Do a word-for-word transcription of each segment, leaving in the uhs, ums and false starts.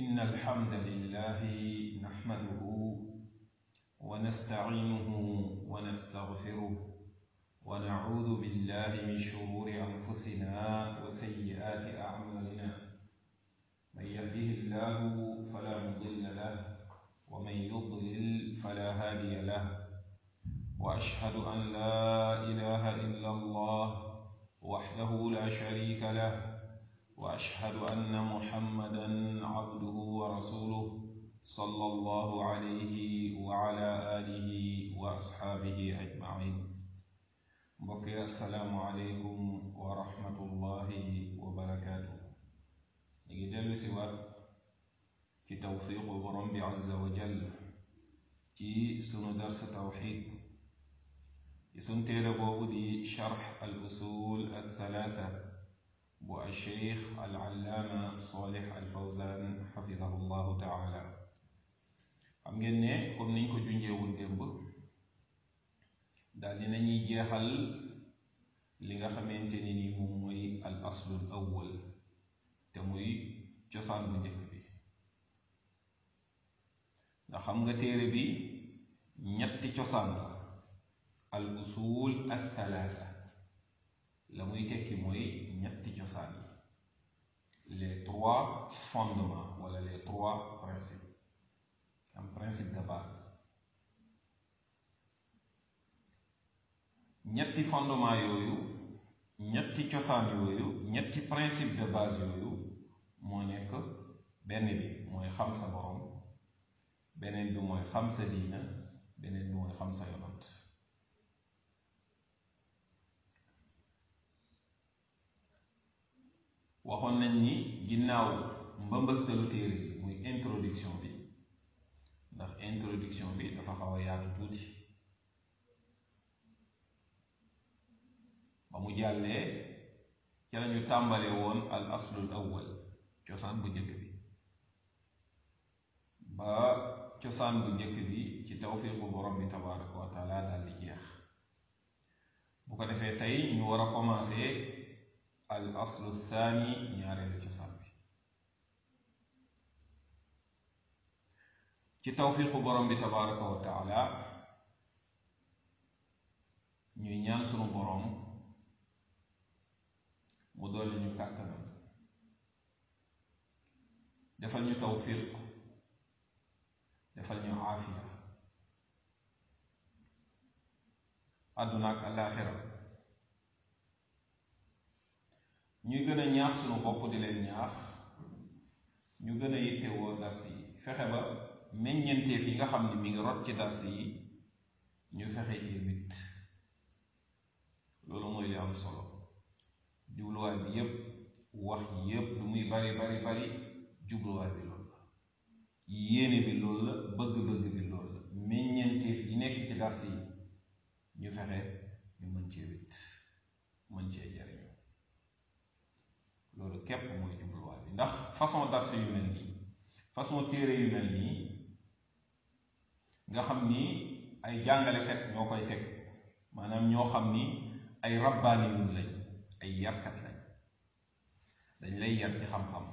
إن الحمد لله نحمده ونستعينه ونستغفره ونعوذ بالله من شرور أنفسنا وسيئات أعمالنا من يهده الله فلا مضل له ومن يضلل فلا هادي له وأشهد أن لا إله إلا الله وحده لا شريك له وأشهد أن محمدا عبده ورسوله صلى الله عليه وعلى آله وأصحابه أجمعين. بقي السلام عليكم ورحمة الله وبركاته. نجدل سوى في توفيق رب عز وجل في سن درس توحيد يسنتير بودي شرح الأصول الثلاثة bu الشيخ العلامة صالح الفوزان حفظه الله تعالى. xam ngeen ne comme niñ ko junjeewul démb daal dina ñuy jeexal li nga xamante ni ni moom mooy al aslul awwal te muy cosaan bu njëkk bi. ndax xam nga téere bi ñetti cosaan la al usul al thalatha la muy tekki mooy ñetti cosaan yi les trois fondements wala les trois principes am principe de base. ñetti fondement yooyu ñetti cosaan yooyu ñetti principe de base yooyu moo nekk benn bi mooy xam sa borom, beneen bi mooy xam sa diina, beneen bi mooy xam sa yonant. waxoon nañ ni ginnaaw mbambëstalu téere bi muy introduction bi, ndax introduction bi dafa xaw a yaatu tuuti, ba mu jàllee ca lañu tàmbale woon al aslul awwal cosaan bu njëkk bi. ba cosaan bu njëkk bi ci tawfiiqu borom bi tabaraka wa taala daal di jeex. bu ko defee tey ñu war a commencer al aslu thani ñaareelu cosaan bi. ci tawfiiqu borom bi tabaraka wa taala ñuy ñaan sunu borom mu dolli ñu kàttanam, defal ñu tawfiiq, defal ñu aafiya àdduna ak alaaxira. ñuy gën a ñaax sunu bopp di leen ñaax ñu gën a yittewoo dars yi, fexe ba meññenteef yi nga xam ne mi ngi rot ci dars yi ñu fexe ci wit. loolu mooy li am solo. jubluwaay bi yépp, wax yi yépp lu muy bari bari bari jubluwaay bi loolu la, yéene bi loolu la, bëgg-bëgg bi loolu la. meññenteef yi nekk ci dars yi ñu fexe ñu mën cee wit, mën cee jariñu. loolu képp mooy jubluwaay bi. ndax façon dars yu mel nii, façon téere yu mel nii nga xam ni ay jàngalekat ñoo koy teg, maanaam ñoo xam ni ay rabbaaniwun lañ, ay yarkat lañ, dañ lay yar ci xam-xam,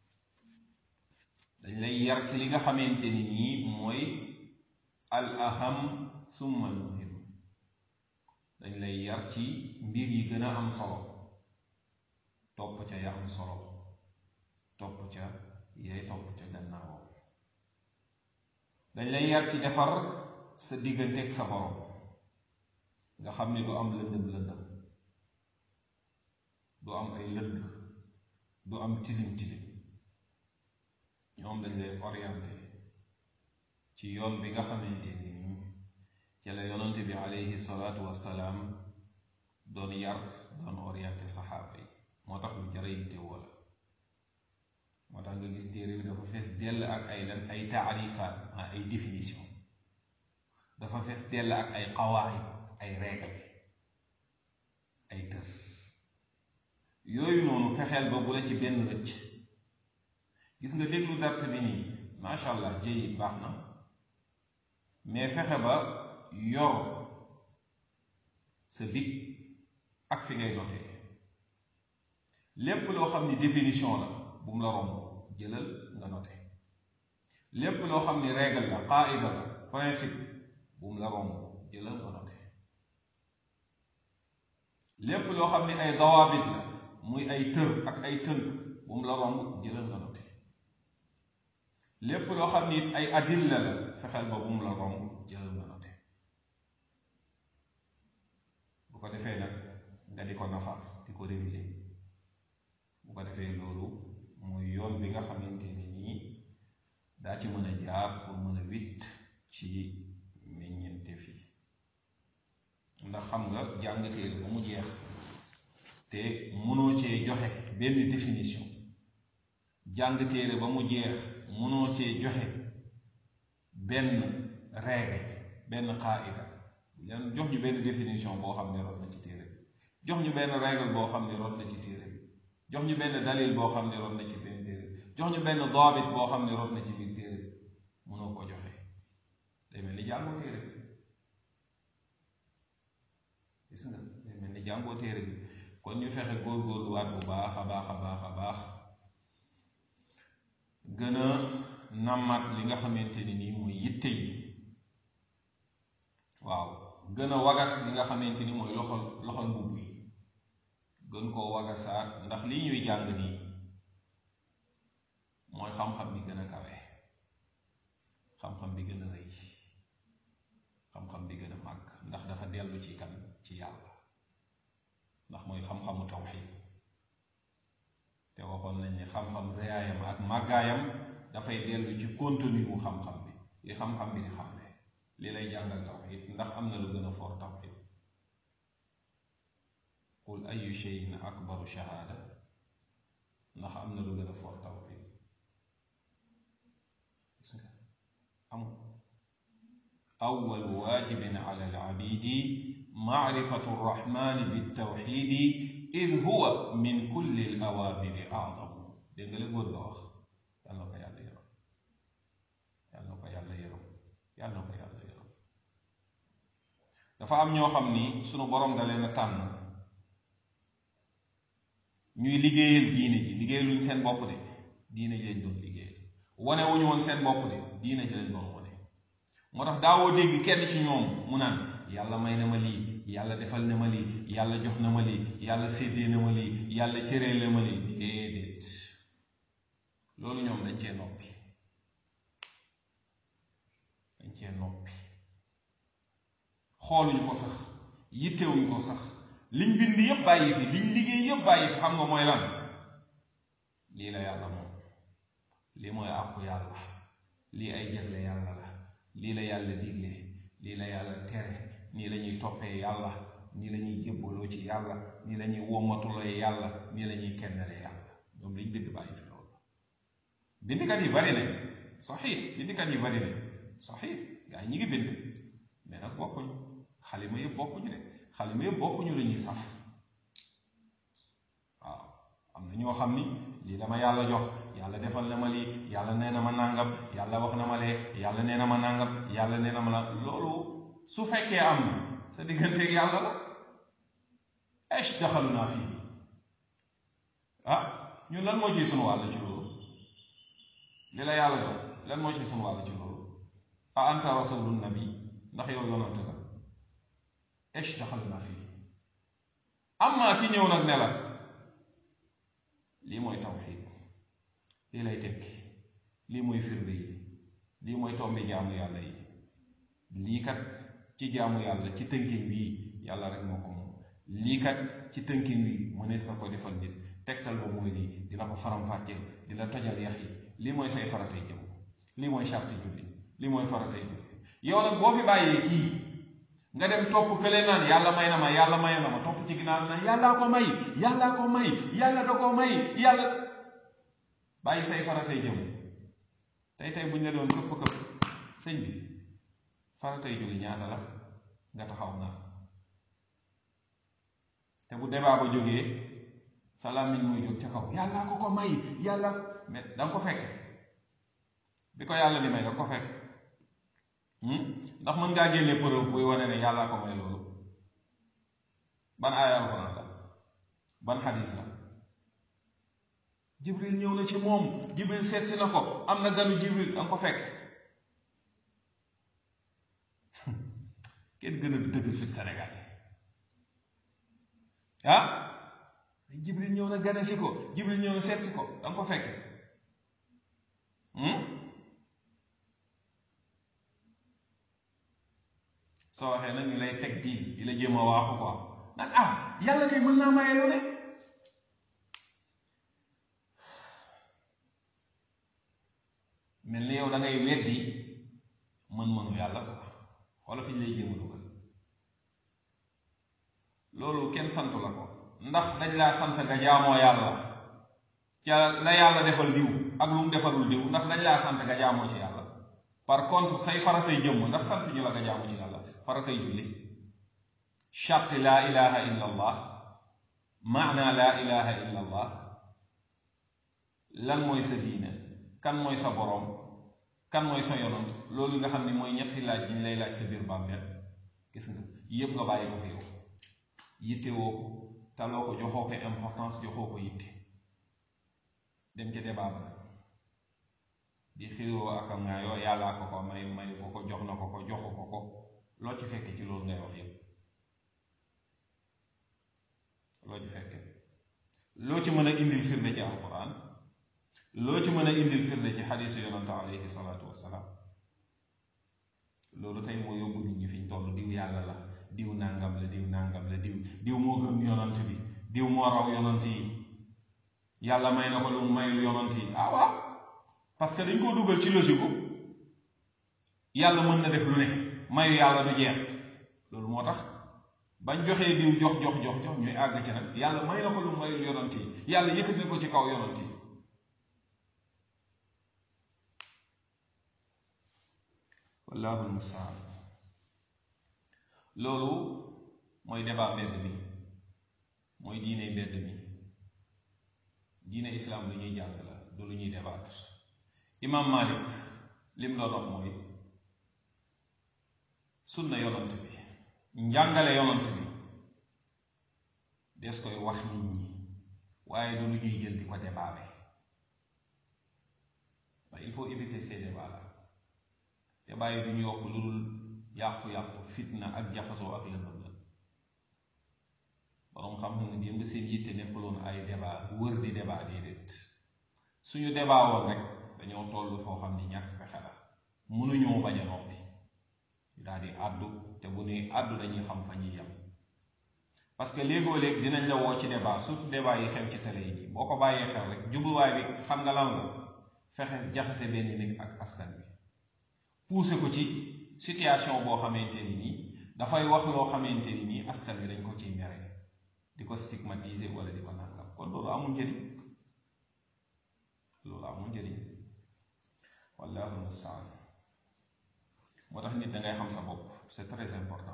dañ lay yar ci li nga xamante ni nii mooy al aham summa al muhim. dañ lay yar ci mbir yi gën a am solo, topp ca ya am solo, topp ca yay topp ca gannaaw. dañ lay yar ci defar sa digganteeg sa borom, nga xam ne du am lëndëm lëndëm, du am ay lënd, du am tilim tilim. ñoom dañ lay orienté ci yoon bi nga xamante ni ci la yonent bi alayhi salaatu wassalaam doon yar, doon orienté saxaaba yi. moo tax lu jara yitte wala moo tax nga gis téere bi dafa fees dell ak ay lan ay taarifaat, ay définition, dafa fees dell ak ay qawaid, ay règle, ay tër. yooyu noonu fexeel ba bu la ci benn rëcc. gis nga déglu darse bi nii macha allah jëyit baax na, mais fexe ba yor sa bic ak fi ngay notee. lépp loo xam ni définition la bu mu la romb, jëlal nga noté. lépp loo xam ni règle la qaida la principe bu mu la romb jëlal nga noté lépp loo xam ni ay dawaabit la muy ay tër ak ay tënk bu mu la romb jëlal nga noté lépp loo xam ni it ay adilla la fexeel ba bu mu la romb jëlal nga noté bu ko defee nag nga di ko nafar di ko réviser bu ko defee loolu mooy yoon bi nga xamante ni nii daa ci mën a jaar pour mën a witt ci meññente fi ndax xam nga jàng téere ba mu jeex te mënoo cee joxe benn définition jàng téere ba mu jeex mënoo cee joxe benn règle benn qaida leen jox ñu benn définition boo xam ne rot na ci téere bi jox ñu benn règle boo xam ne rot na ci téere bi jox ñu benn dalil boo xam ne rot na ci benn téere bi jox ñu benn daabit boo xam ne rot na ci biir téere bi mënoo ko joxe day mel ni jàngoo téere bi gis nga day mel ni jàngoo téere bi kon ñu fexe góorgóorluwaat bu baax a baax a baax a baax gën a nammat li nga xamante ni nii mooy yitte yi waaw gën a wagas li nga xamante ni mooy loxol loxol mbubb yi gën koo wagasaat ndax lii ñuy jàng nii mooy xam-xam bi gën a kawe xam-xam bi gën a rëy xam-xam bi gën a màgg ndax dafa dellu ci kan ci yàlla ndax mooy xam-xamu tawxiid te waxoon nañ ne xam-xam rëyaayam ak màggaayam dafay dellu ci contenu wu xam-xam bi li xam-xam bi di xam ne li lay jàngal tawxiid ndax am na lu gën a foor tawxiid qul ayu shay'in akbaru shahaada ndax am na lu gën a foor tawxiid gis nga amul awwalu waajibin ala al-abidi maarifatu rrahmani bittawxiidi id huwa min kulli al-awaamiri a'zamu dégg nga la góor ga wax yal na ko yàlla yërëm yal na ko yàlla yërëm yal na ko yàlla yërëm dafa am ñoo xam ni sunu borom da leen a tànn ñuy liggéeyal diine ji liggéeyaluñ seen bopp de diine ji lañ doon liggéeyal wane wuñu woon seen bopp de diine ji lañ doon wane moo tax daawoo dégg kenn ci ñoom mu naan yàlla may na ma lii yàlla defal na ma lii yàlla jox na ma lii yàlla séddee na ma lii yàlla cëree na ma lii déedéet loolu ñoom dañ cee noppi dañ cee noppi xooluñu ko sax yittewuñ ko sax liñ bind yépp bàyyi fi liñ liggéey yépp bàyyi fi xam nga mooy lan lii la yàlla moom lii mooy àqu yàlla lii ay jagle yàlla la lii la yàlla digle lii la yàlla tere nii la ñuy toppee yàlla nii la ñuy jébbaloo ci yàlla nii la ñuy womatuloo yàlla nii la ñuy kennale yàlla ñoom liñ bind bàyyi fi loolu bindikat yi bari nañ saxiix bindikat yi bari nañ saxiix gaa yi ñi ngi bind mais nag bokkuñu xalima yëpp bokkuñu de xalima yëpp bokkuñu la ñuy saf waaw am na ñoo xam ni lii dama yàlla jox yàlla defal na ma lii yàlla nee na ma nàngam yàlla wax na ma lee yàlla nee na ma nàngam yàlla nee na ma la loolu su fekkee am na sa digganteeg yàlla la esh daxalu naa fii ah ñun lan moo ciy sunu wàll ci loolu li la yàlla jox lan moo ciy sunu wàll ci loolu a anta rasulun nabi ndax yow yonant nga esh daxalu naa fii amma ki ñëw nag ne la lii mooy tawxiid lii lay tekki lii mooy firnde yi lii mooy tombi jaamu yàlla yi lii kat ci jaamu yàlla ci tënkin bii yàlla rek moo ko moom lii kat ci tënkin bii mu ne sa ko defal nit tegtal ba mooy lii dina ko faram-fàcceel dina tojal yax yi lii mooy say faratay jëm lii mooy sarti julli lii mooy faratay julli yow nag boo fi bàyyee kii nga dem topp kële naan yàlla may na ma yàlla may na ma topp ci ginnaaw naan yàllaa ko may yàllaa ko may yàlla da ko may yàlla bàyyi say faratay jëm tey tey buñ ne doon këpp këpp sëñ bi faratay julli ñaata la nga taxaw naa te bu débat ba jógee sa làmmiñ muy jóg ca kaw yàllaa ko ko may yàlla mais da nga ko fekk bi ko yàlla di may da nga ko fekk ndax mën ngaa génne preuve buy wane ne yàllaa ko may loolu ban aaya alxuraan la ban xadiis la jibril ñëw na ci moom, jibril seet si na ko, am na ganu jibril, da nga ko fekk. kenn gën a dëgër fit Sénégal ah jibril ñëw na gane si ko, jibril ñëw na seet si ko, da nga ko fekk. soo waxee nag ñu lay teg diin di la jéem a waaxu quoi nag ah yàlla kay mën naa maye lu ne. mel ni yow da ngay weddi mën-mënu yàlla quoi wala fi ñu lay jéem a dugal. loolu kenn santu la ko, ndax dañ laa sant nga jaamoo yàlla ca la yàlla defal diw ak lu mu defalul diw, ndax dañ laa sant nga jaamoo ci yàlla. par contre say faratay jëmm ndax sant ñu la nga jaamu ci yàlla. faratay julli, charte laa ilaha illa allah, maana laa ilaha illa allah, lan mooy sa diine, kan mooy sa boroom, kan mooy sa yonant, loolu nga xam ni mooy ñetti laaj yi ñu lay laaj sa biir bàmmeel. gis nga yépp nga bàyyi ko fi yow, yitte woo ko, taloo ko, joxoo ko importance, joxoo ko yitte, dem ca débat ba di xiroo ak a ngaayoo yàllaa ko ko may may ko ko, jox na ko ko, joxu ko ko, loo ci fekke ci loolu ngay wax yépp, loo ci fekke loo ci mën a indil firnde ci alquran, loo ci mën a indil firnde ci xadiisu yonante alayhi salaatu wassalaam. loolu tey moo yóbbu nit ñi fi ñu toll, diw yàlla la, diw nangam la, diw nangam la, diw diw moo gëm yonant bi, diw moo raw yonant yi, yàlla may na ko lu mu mayul yonant yi. ah waaw, parce que dañ koo dugal ci logique yàlla mën na def lu ne, mayu yàlla du jeex. loolu moo tax bañ joxee diw jox jox jox jox ñuy àgg ci nag yàlla may na ko lu mu mayul yonant yi, yàlla yëkkati na ko ci kaw yonant yi. wallaahu almustaan. loolu mooy débat mbedd mi, mooy diine mbedd mi. diine islaam lu ñuy jàng la, du lu ñuy débattre. imam Malik lim doon wax mooy sunna yonant bi, njàngale yonant bi des koy wax nit ñi, waaye du lu ñuy jël di ko débattre. waaye il faut éviter ces débats là. débat yi du ñu yokk lu dul yàqu-yàqu, fitna ak jaxasoo ak lëndëm la. boroom xam-xam nga démb seen yitte nekkuloon ay débat wër di débat déedéet. suñu débat woon rek dañoo toll foo xam ni ñàkk pexe la, mënuñoo bañ a noppi daal di àddu, te bu ñuy àddu dañuy xam fa ñuy yem. parce que léegoo léeg dinañ la woo ci débat, surtout débat yi xew ci télé yi, boo ko bàyyee xel rek jubluwaay bi xam nga lan la, fexe jaxase benn nit ak askan bi, pousser ko ci situation boo xamante ni nii dafay wax loo xamante ni nii askan bi dañ ko ciy mere, di ko stigmatiser wala di ko nangam. kon loolu amul njëriñ, loolu amul njëriñ. wallaahu almustaan. moo tax nit da ngay xam sa bopp, c'est très important.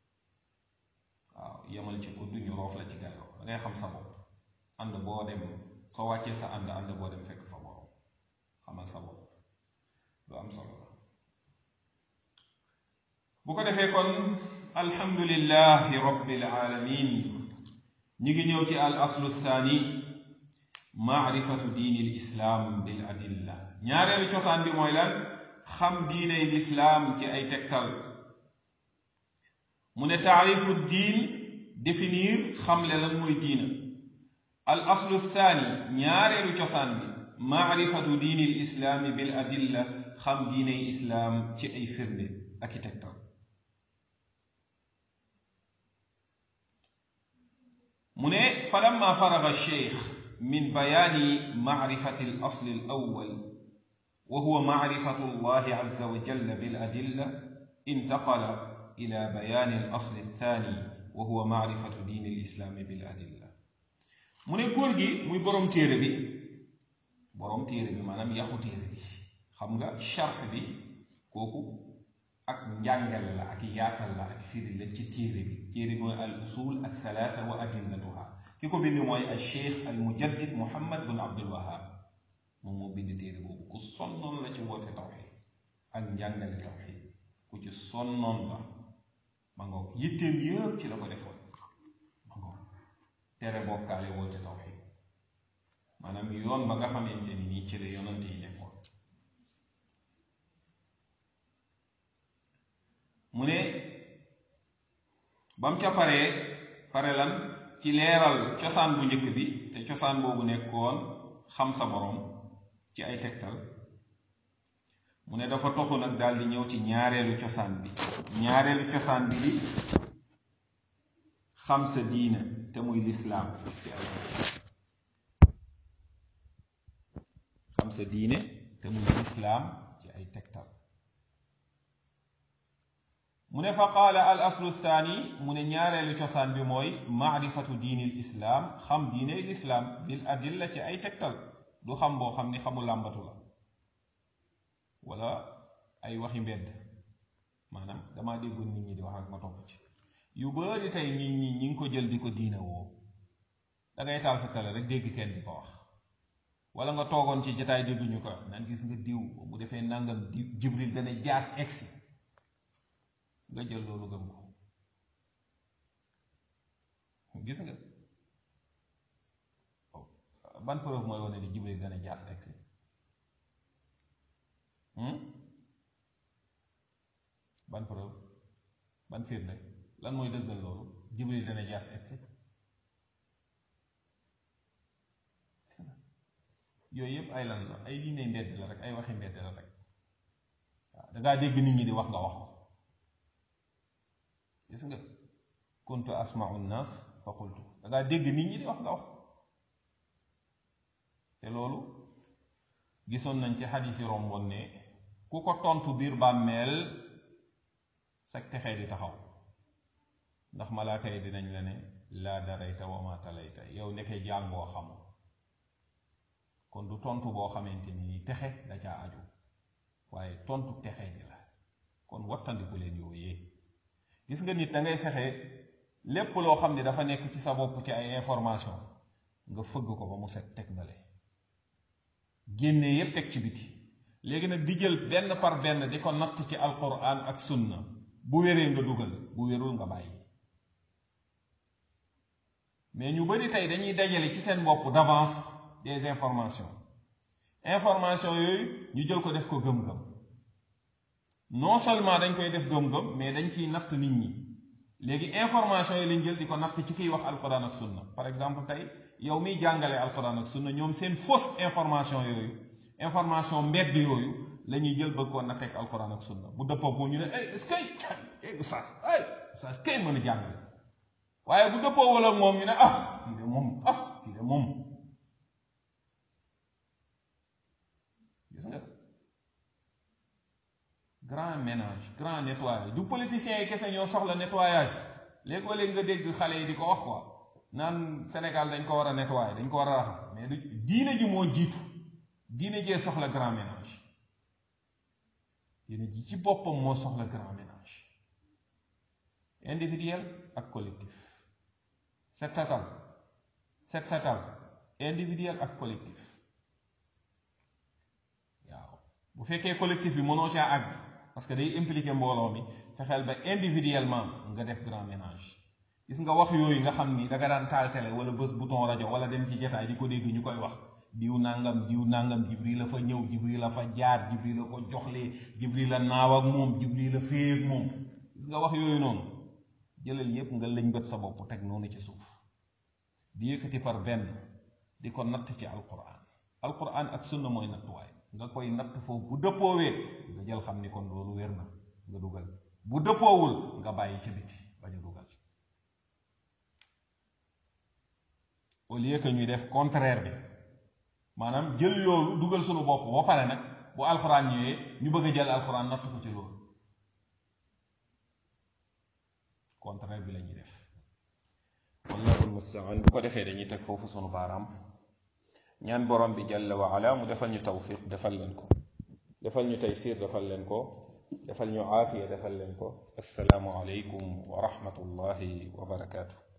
waaw yemal ci kudd ñu roof la ci gaayoo, da ngay xam sa bopp. ànd boo dem, soo wàccee sa ànd ànd boo dem fekk fa borom, xamal sa bopp, lu am solo la. bu ko defee kon alhamdulillahi rabbil alamin, ñi ngi ñëw ci al aslu thani, maarifatu diini l islaam bil adilla. ñaareelu cosaan bi mooy lan? xam diiney lislaam ci ay tegtal. mu ne taarifu diin, définir xamle lan mooy diina. al aslu thani, ñaareelu cosaan bi, maarifatu diini l islaami bil adilla, xam diiney islaam ci ay firnde ak i tegtal. mu ne falamma faraga cheikh min bayaani maarifati al asli al awwal wa huwa maarifatu allahi azza wa jalla bil adilla, intaqala ila bayaani al asli al thani wa huwa maarifatu diini al islaami bil adilla. mu ne góor gi muy boroom téere bi, boroom téere bi maanaam yaxu téere bi, xam nga charx bi kooku ak njàngal la, ak yaatal la, ak firi la ci téere bi. téere mooy al usul al thalaatha wa adillatuha. ki ko bind mooy al cheikh al mujaddid Muhammad bin Abdul Wahab, moom moo bind téere boobu. ku sonnoon la ci woote tawxid ak njàngale tawxid, ku ci sonnoon la. ma ngoog yitteem yëpp ci la ko defoon. ma ngoog tere bokkaale, woote tawxid. maanaam yoon ba nga xamante ni nii ci la yonante yi nekkoon. mu ne bam ca paree pare lan ci leeral cosaan bu njëkk bi te cosaan boobu nekkoon xam sa borom ci ay tegtal. mu ne dafa toxu nag daal di ñëw ci ñaareelu cosaan bi ñaareelu cosaan bi di xam sa diina te muy lislaam ci ay xam sa diine te muy lislaam ci ay tegtal. mu ne fa qaala al aslu thani mu ne ñaareelu cosaan bi mooy maarifatu diini l islaam xam diine lislaam bil adilla ci ay tegtal, du xam boo xam ni xamu làmbatu la wala ay waxi mbedd, maanaam damaa déggoon nit ñi di wax ak ma topp ci yu bari tey nit ñi ñi ngi ko jël di ko diina woo. da ngay taal sa télé rek dégg kenn di ko wax, wala nga toogoon ci jotaay dégguñu ko naan gis nga diw bu defee nangam di jibril dana jaas egsi, nga jël loolu gëm ko. gis nga ban preuve mooy wane ni jibril dana jaas egsi? ban preuve, ban firnde, lan mooy dëggal loolu jibril dana jaas egsi? yooyu yëpp ay lan la, ay diine mbedd la rek, ay waxi mbedd la rek. waaw dangaa dégg nit ñi di wax nga wax ko. gis nga kuntu asma'u nnaas fa qultu, dangaa dégg nit ñi di wax nga wax te loolu gisoon nañ ci xadiis yi romboon ne ku ko tontu biir bàmmeel sag texee di taxaw, ndax malaaka yi dinañ la ne laa darayta wa ma talayta, yow nekkee jàngoo xamoo. kon du tontu boo xamante ni texe da caa aju, waaye tontu texe di la. kon wattandiku leen yooyee. gis nga nit da ngay fexe lépp loo xam ne dafa nekk ci sa bopp ci ay information nga fëgg ko ba mu set teg na le, génne yépp teg ci biti. léegi nag di jël benn par benn di ko natt ci alquran ak sunna, bu wéree nga dugal, bu wérul nga bàyyi. mais ñu bari tey dañuy dajale ci seen bopp d'avance des informations information yooyu ñu jël ko def ko gëm-gëm. non seulement dañ koy def gëm-gëm, mais dañ ciy natt nit ñi. léegi information yi lañ jël di ko natt ci kiy wax alquran ak sunna. par exemple tey yow miy jàngale alquran ak sunna, ñoom seen fausse information yooyu, information mbedd yooyu la ñuy jël bëgg koo natteeg alquran ak sunna. bu dëppoo ko ñu ne ay est-ce que ay oustaz ay oustaz kay mën a jàngale, waaye bu dëppoo wala moom ñu ne ah kii de moom ah kii de moom. gis nga grand ménage, grand nettoyage. du politiciens yi kese ñoo soxla nettoyage. léegoo léegi nga dégg xale yi di ko wax quoi naan Sénégal dañ ko war a nettoyer, dañ ko war a raxas, mais du diine ji moo jiitu. diine jee soxla grand ménage. diine ji ci boppam moo soxla grand ménage, individuel ak collectif. set setal set setal individuel ak collectif. waaw bu fekkee collectif bi mënoo caa àgg, parce que day impliquer mbooloo mi, fexeel ba individuellement nga def grand ménage. gis nga wax yooyu nga xam ni danga daan taal télé wala bës bouton rajo wala dem ci jotaay di ko dégg ñu koy wax diw nangam diw nangam, jibril la fa ñëw, jibril la fa jaar, jibril la ko joxlee, jibril la naaw ak moom, jibril la féey ak moom. gis nga wax yooyu noonu, jëlal yépp nga lëñbët sa bopp teg noonu ci suuf, di yëkkati par benn di ko natt ci alquran. alquran ak sunna mooy nattuwaay. nga koy natt foofu, bu dëppoowee nga jël xam ni kon loolu wér na nga dugal, bu dëppoowul nga bàyyi ci biti bañ a dugal. au lieu que ñuy def contraire bi, maanaam jël loolu dugal sunu bopp ba pare nag bu alxuraan ñëwee ñu bëgg a jël alxuraan natt ko ci loolu. contraire bi la ñuy def. wallaahu almustaan. bu ko defee dañuy teg foofu sunu baaraam, ñaan borom bi jalla wa ala mu defal ñu tawfiq, defal leen ko, defal ñu taysiir, defal leen ko, defal ñu aafiya, defal leen ko. assalaamu aleykum wa rahmatullahi wa barakaatu.